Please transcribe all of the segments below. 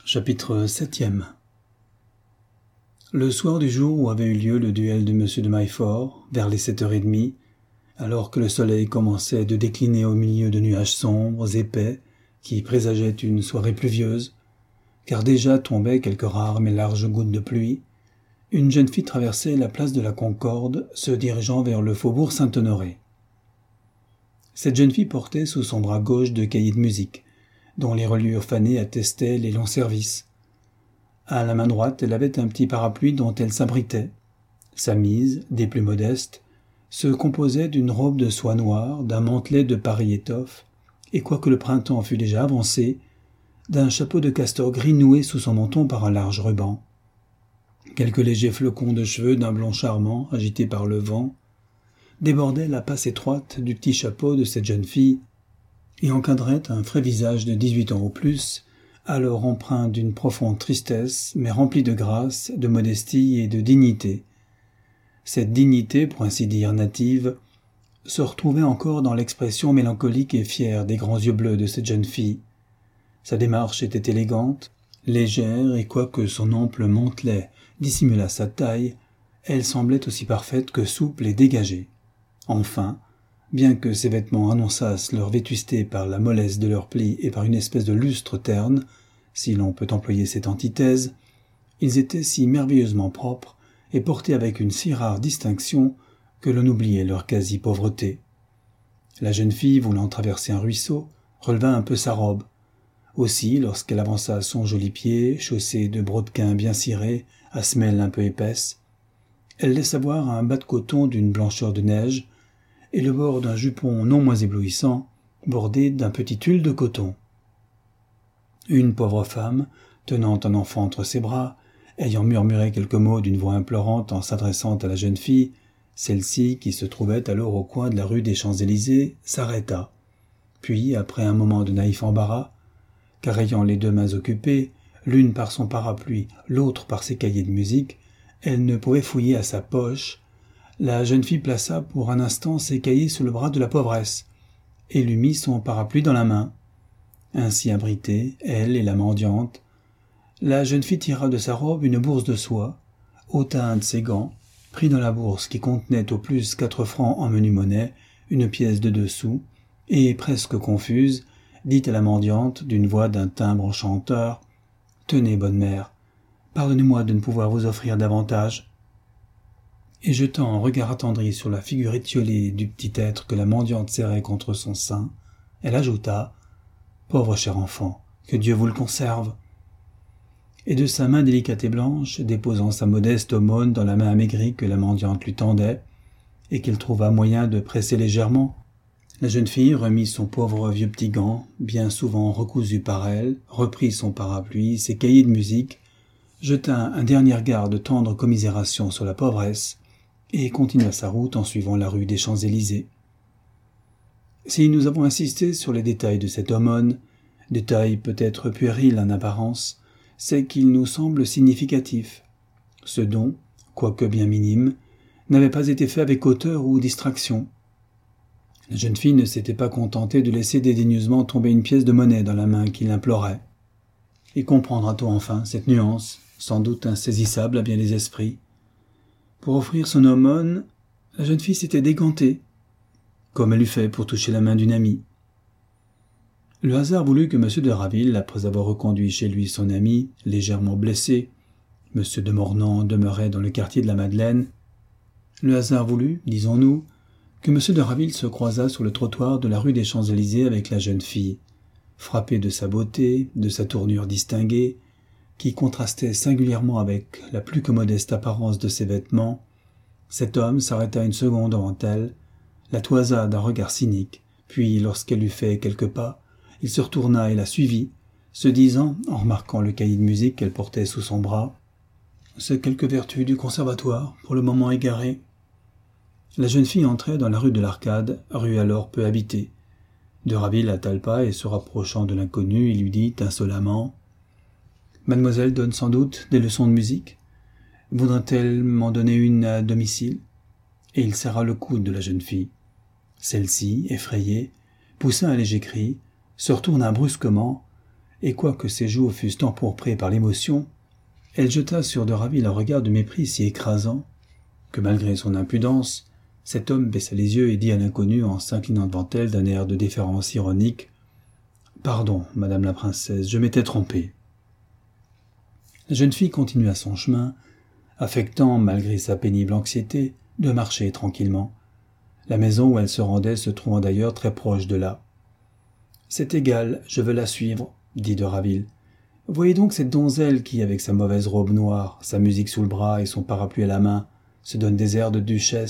Chapitre 7. Le soir du jour où avait eu lieu le duel de M. de Maillefort, vers les 7h30, alors que le soleil commençait de décliner au milieu de nuages sombres, épais, qui présageaient une soirée pluvieuse, car déjà tombaient quelques rares mais larges gouttes de pluie, une jeune fille traversait la place de la Concorde, se dirigeant vers le faubourg Saint-Honoré. Cette jeune fille portait sous son bras gauche 2 cahiers de musique, dont les reliures fanées attestaient les longs services. À la main droite, elle avait un petit parapluie dont elle s'abritait. Sa mise, des plus modestes, se composait d'une robe de soie noire, d'un mantelet de pareille étoffe, et quoique le printemps fût déjà avancé, d'un chapeau de castor gris noué sous son menton par un large ruban. Quelques légers flocons de cheveux d'un blond charmant, agités par le vent, débordaient la passe étroite du petit chapeau de cette jeune fille, et encadrait un frais visage de 18 ans au plus, alors empreint d'une profonde tristesse, mais rempli de grâce, de modestie et de dignité. Cette dignité, pour ainsi dire native, se retrouvait encore dans l'expression mélancolique et fière des grands yeux bleus de cette jeune fille. Sa démarche était élégante, légère, et quoique son ample mantelet dissimulât sa taille, elle semblait aussi parfaite que souple et dégagée. Enfin, bien que ces vêtements annonçassent leur vétusté par la mollesse de leurs plis et par une espèce de lustre terne, si l'on peut employer cette antithèse, ils étaient si merveilleusement propres et portés avec une si rare distinction que l'on oubliait leur quasi-pauvreté. La jeune fille, voulant traverser un ruisseau, releva un peu sa robe. Aussi, lorsqu'elle avança son joli pied, chaussé de brodequins bien cirés, à semelle un peu épaisse, elle laissa voir un bas de coton d'une blancheur de neige, et le bord d'un jupon non moins éblouissant, bordé d'un petit tulle de coton. Une pauvre femme, tenant un enfant entre ses bras, ayant murmuré quelques mots d'une voix implorante en s'adressant à la jeune fille, celle-ci, qui se trouvait alors au coin de la rue des Champs-Élysées, s'arrêta. Puis, après un moment de naïf embarras, car ayant les 2 mains occupées, l'une par son parapluie, l'autre par ses cahiers de musique, elle ne pouvait fouiller à sa poche, la jeune fille plaça pour un instant ses cahiers sous le bras de la pauvresse et lui mit son parapluie dans la main. Ainsi abritée, elle et la mendiante, la jeune fille tira de sa robe une bourse de soie, ôta un de ses gants, prit dans la bourse qui contenait au plus 4 francs en menue monnaie une pièce de 2 sous, et, presque confuse, dit à la mendiante d'une voix d'un timbre enchanteur : « Tenez, bonne mère, pardonnez-moi de ne pouvoir vous offrir davantage. » Et jetant un regard attendri sur la figure étiolée du petit être que la mendiante serrait contre son sein, elle ajouta : « Pauvre cher enfant, que Dieu vous le conserve !» Et de sa main délicate et blanche, déposant sa modeste aumône dans la main amaigrie que la mendiante lui tendait, et qu'il trouva moyen de presser légèrement, la jeune fille remit son pauvre vieux petit gant, bien souvent recousu par elle, reprit son parapluie, ses cahiers de musique, jeta un dernier regard de tendre commisération sur la pauvresse, et continua sa route en suivant la rue des Champs-Élysées. Si nous avons insisté sur les détails de cette aumône, détails peut-être puérils en apparence, c'est qu'il nous semble significatif. Ce don, quoique bien minime, n'avait pas été fait avec hauteur ou distraction. La jeune fille ne s'était pas contentée de laisser dédaigneusement tomber une pièce de monnaie dans la main qui l'implorait. Et comprendra-t-on enfin cette nuance, sans doute insaisissable à bien des esprits ? Pour offrir son aumône, la jeune fille s'était dégantée, comme elle eût fait pour toucher la main d'une amie. Le hasard voulut que M. de Raville, après avoir reconduit chez lui son ami, légèrement blessé, M. de Mornan demeurait dans le quartier de la Madeleine, le hasard voulut, disons-nous, que M. de Raville se croisât sur le trottoir de la rue des Champs-Élysées avec la jeune fille, frappé de sa beauté, de sa tournure distinguée, qui contrastait singulièrement avec la plus que modeste apparence de ses vêtements. Cet homme s'arrêta une seconde devant elle, la toisa d'un regard cynique, puis, lorsqu'elle eut fait quelques pas, il se retourna et la suivit, se disant, en remarquant le cahier de musique qu'elle portait sous son bras : « C'est quelque vertu du conservatoire, pour le moment égarée. » La jeune fille entrait dans la rue de l'Arcade, rue alors peu habitée. De Raville hâta le pas et, se rapprochant de l'inconnu, il lui dit insolemment : « Mademoiselle donne sans doute des leçons de musique ? Voudrait-elle m'en donner une à domicile ?» Et il serra le coude de la jeune fille. Celle-ci, effrayée, poussa un léger cri, se retourna brusquement, et quoique ses joues fussent empourprées par l'émotion, elle jeta sur de Raville un regard de mépris si écrasant que, malgré son impudence, cet homme baissa les yeux et dit à l'inconnue en s'inclinant devant elle d'un air de déférence ironique « Pardon, madame la princesse, je m'étais trompé. » La jeune fille continua son chemin, affectant, malgré sa pénible anxiété, de marcher tranquillement, la maison où elle se rendait se trouvant d'ailleurs très proche de là. « C'est égal, je veux la suivre, » dit de Raville. « Voyez donc cette donzelle qui, avec sa mauvaise robe noire, sa musique sous le bras et son parapluie à la main, se donne des airs de duchesse. »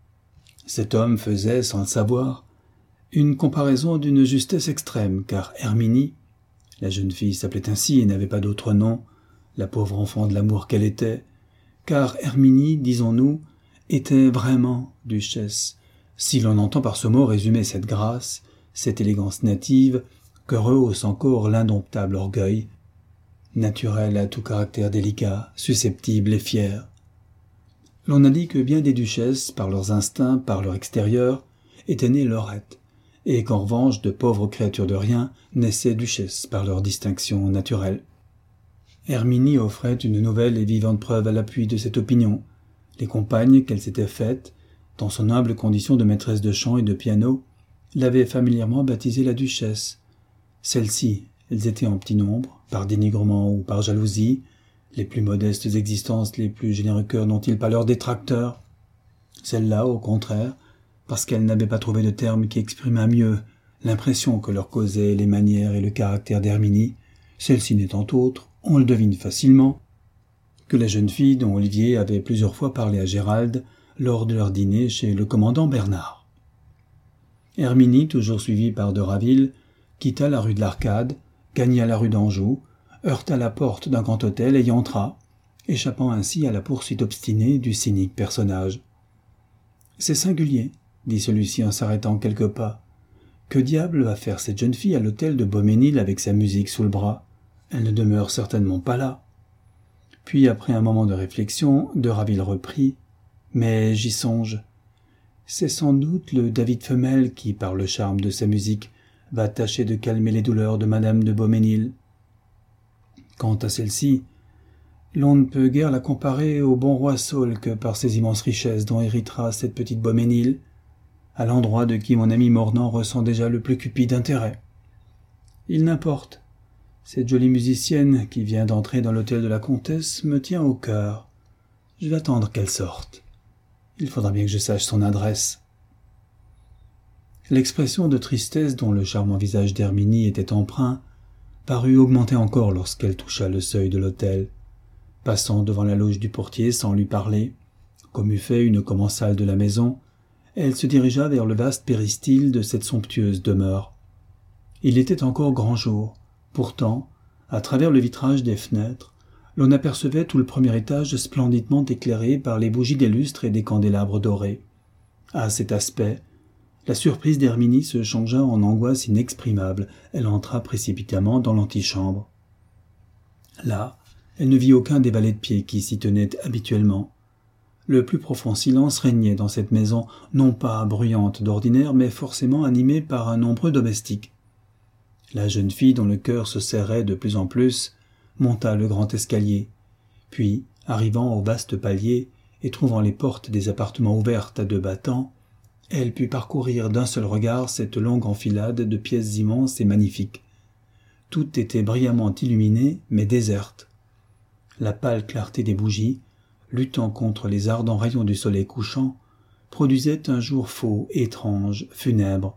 Cet homme faisait, sans le savoir, une comparaison d'une justesse extrême, car Herminie, la jeune fille s'appelait ainsi et n'avait pas d'autre nom, la pauvre enfant de l'amour qu'elle était, car Herminie, disons-nous, était vraiment duchesse, si l'on entend par ce mot résumer cette grâce, cette élégance native, que rehausse encore l'indomptable orgueil, naturel à tout caractère délicat, susceptible et fier. L'on a dit que bien des duchesses, par leurs instincts, par leur extérieur, étaient nées leurettes, et qu'en revanche de pauvres créatures de rien naissaient duchesses par leur distinction naturelle. Herminie offrait une nouvelle et vivante preuve à l'appui de cette opinion. Les compagnes qu'elle s'était faites, dans son humble condition de maîtresse de chant et de piano, l'avaient familièrement baptisée la duchesse. Celles-ci, elles étaient en petit nombre, par dénigrement ou par jalousie, les plus modestes existences, les plus généreux cœurs n'ont-ils pas leurs détracteurs? Celles-là, au contraire, parce qu'elles n'avaient pas trouvé de terme qui exprimât mieux l'impression que leur causaient les manières et le caractère d'Herminie, celle-ci n'étant autre, on le devine facilement, que la jeune fille dont Olivier avait plusieurs fois parlé à Gérald lors de leur dîner chez le commandant Bernard. Herminie, toujours suivie par de Raville, quitta la rue de l'Arcade, gagna la rue d'Anjou, heurta la porte d'un grand hôtel et y entra, échappant ainsi à la poursuite obstinée du cynique personnage. « C'est singulier, » dit celui-ci en s'arrêtant quelques pas. « Que diable va faire cette jeune fille à l'hôtel de Beaumesnil avec sa musique sous le bras? Elle ne demeure certainement pas là. » Puis, après un moment de réflexion, de Raville reprit. « Mais j'y songe. C'est sans doute le David femelle qui, par le charme de sa musique, va tâcher de calmer les douleurs de madame de Beaumesnil. Quant à celle-ci, l'on ne peut guère la comparer au bon roi Saul que par ses immenses richesses dont héritera cette petite Beaumesnil, à l'endroit de qui mon ami Mornan ressent déjà le plus cupide intérêt. Il n'importe. Cette jolie musicienne qui vient d'entrer dans l'hôtel de la comtesse me tient au cœur. Je vais attendre qu'elle sorte. Il faudra bien que je sache son adresse. » L'expression de tristesse dont le charmant visage d'Herminie était empreint parut augmenter encore lorsqu'elle toucha le seuil de l'hôtel. Passant devant la loge du portier sans lui parler, comme eût fait une commensale de la maison, elle se dirigea vers le vaste péristyle de cette somptueuse demeure. Il était encore grand jour. Pourtant, à travers le vitrage des fenêtres, l'on apercevait tout le premier étage splendidement éclairé par les bougies des lustres et des candélabres dorés. À cet aspect, la surprise d'Herminie se changea en angoisse inexprimable. Elle entra précipitamment dans l'antichambre. Là, elle ne vit aucun des valets de pied qui s'y tenaient habituellement. Le plus profond silence régnait dans cette maison, non pas bruyante d'ordinaire, mais forcément animée par un nombreux domestique. La jeune fille, dont le cœur se serrait de plus en plus, monta le grand escalier, puis, arrivant au vaste palier et trouvant les portes des appartements ouvertes à 2 battants, elle put parcourir d'un seul regard cette longue enfilade de pièces immenses et magnifiques. Tout était brillamment illuminé, mais déserte. La pâle clarté des bougies, luttant contre les ardents rayons du soleil couchant, produisait un jour faux, étrange, funèbre.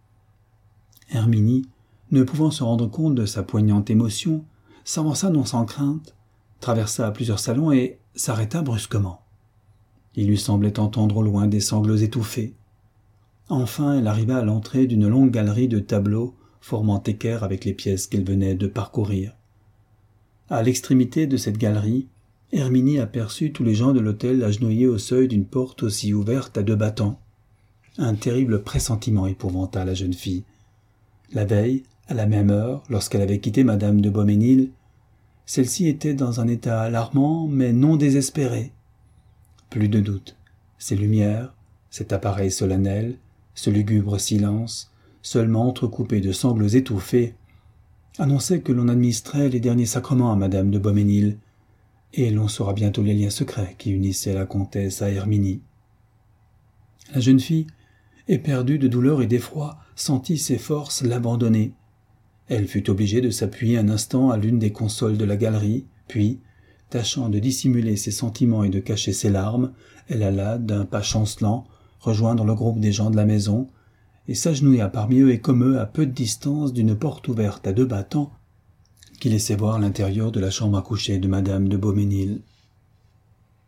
Herminie, ne pouvant se rendre compte de sa poignante émotion, s'avança non sans crainte, traversa plusieurs salons et s'arrêta brusquement. Il lui semblait entendre au loin des sanglots étouffés. Enfin, elle arriva à l'entrée d'une longue galerie de tableaux formant équerre avec les pièces qu'elle venait de parcourir. À l'extrémité de cette galerie, Herminie aperçut tous les gens de l'hôtel agenouillés au seuil d'une porte aussi ouverte à 2 battants. Un terrible pressentiment épouvanta la jeune fille. La veille, à la même heure, lorsqu'elle avait quitté madame de Beaumesnil, celle-ci était dans un état alarmant mais non désespéré. Plus de doute, ces lumières, cet appareil solennel, ce lugubre silence, seulement entrecoupé de sanglots étouffés, annonçait que l'on administrait les derniers sacrements à madame de Beaumesnil, et l'on saura bientôt les liens secrets qui unissaient la comtesse à Herminie. La jeune fille, éperdue de douleur et d'effroi, sentit ses forces l'abandonner. Elle fut obligée de s'appuyer un instant à l'une des consoles de la galerie, puis, tâchant de dissimuler ses sentiments et de cacher ses larmes, elle alla, d'un pas chancelant, rejoindre le groupe des gens de la maison, et s'agenouilla parmi eux et comme eux, à peu de distance d'une porte ouverte à 2 battants, qui laissait voir l'intérieur de la chambre à coucher de madame de Beaumesnil.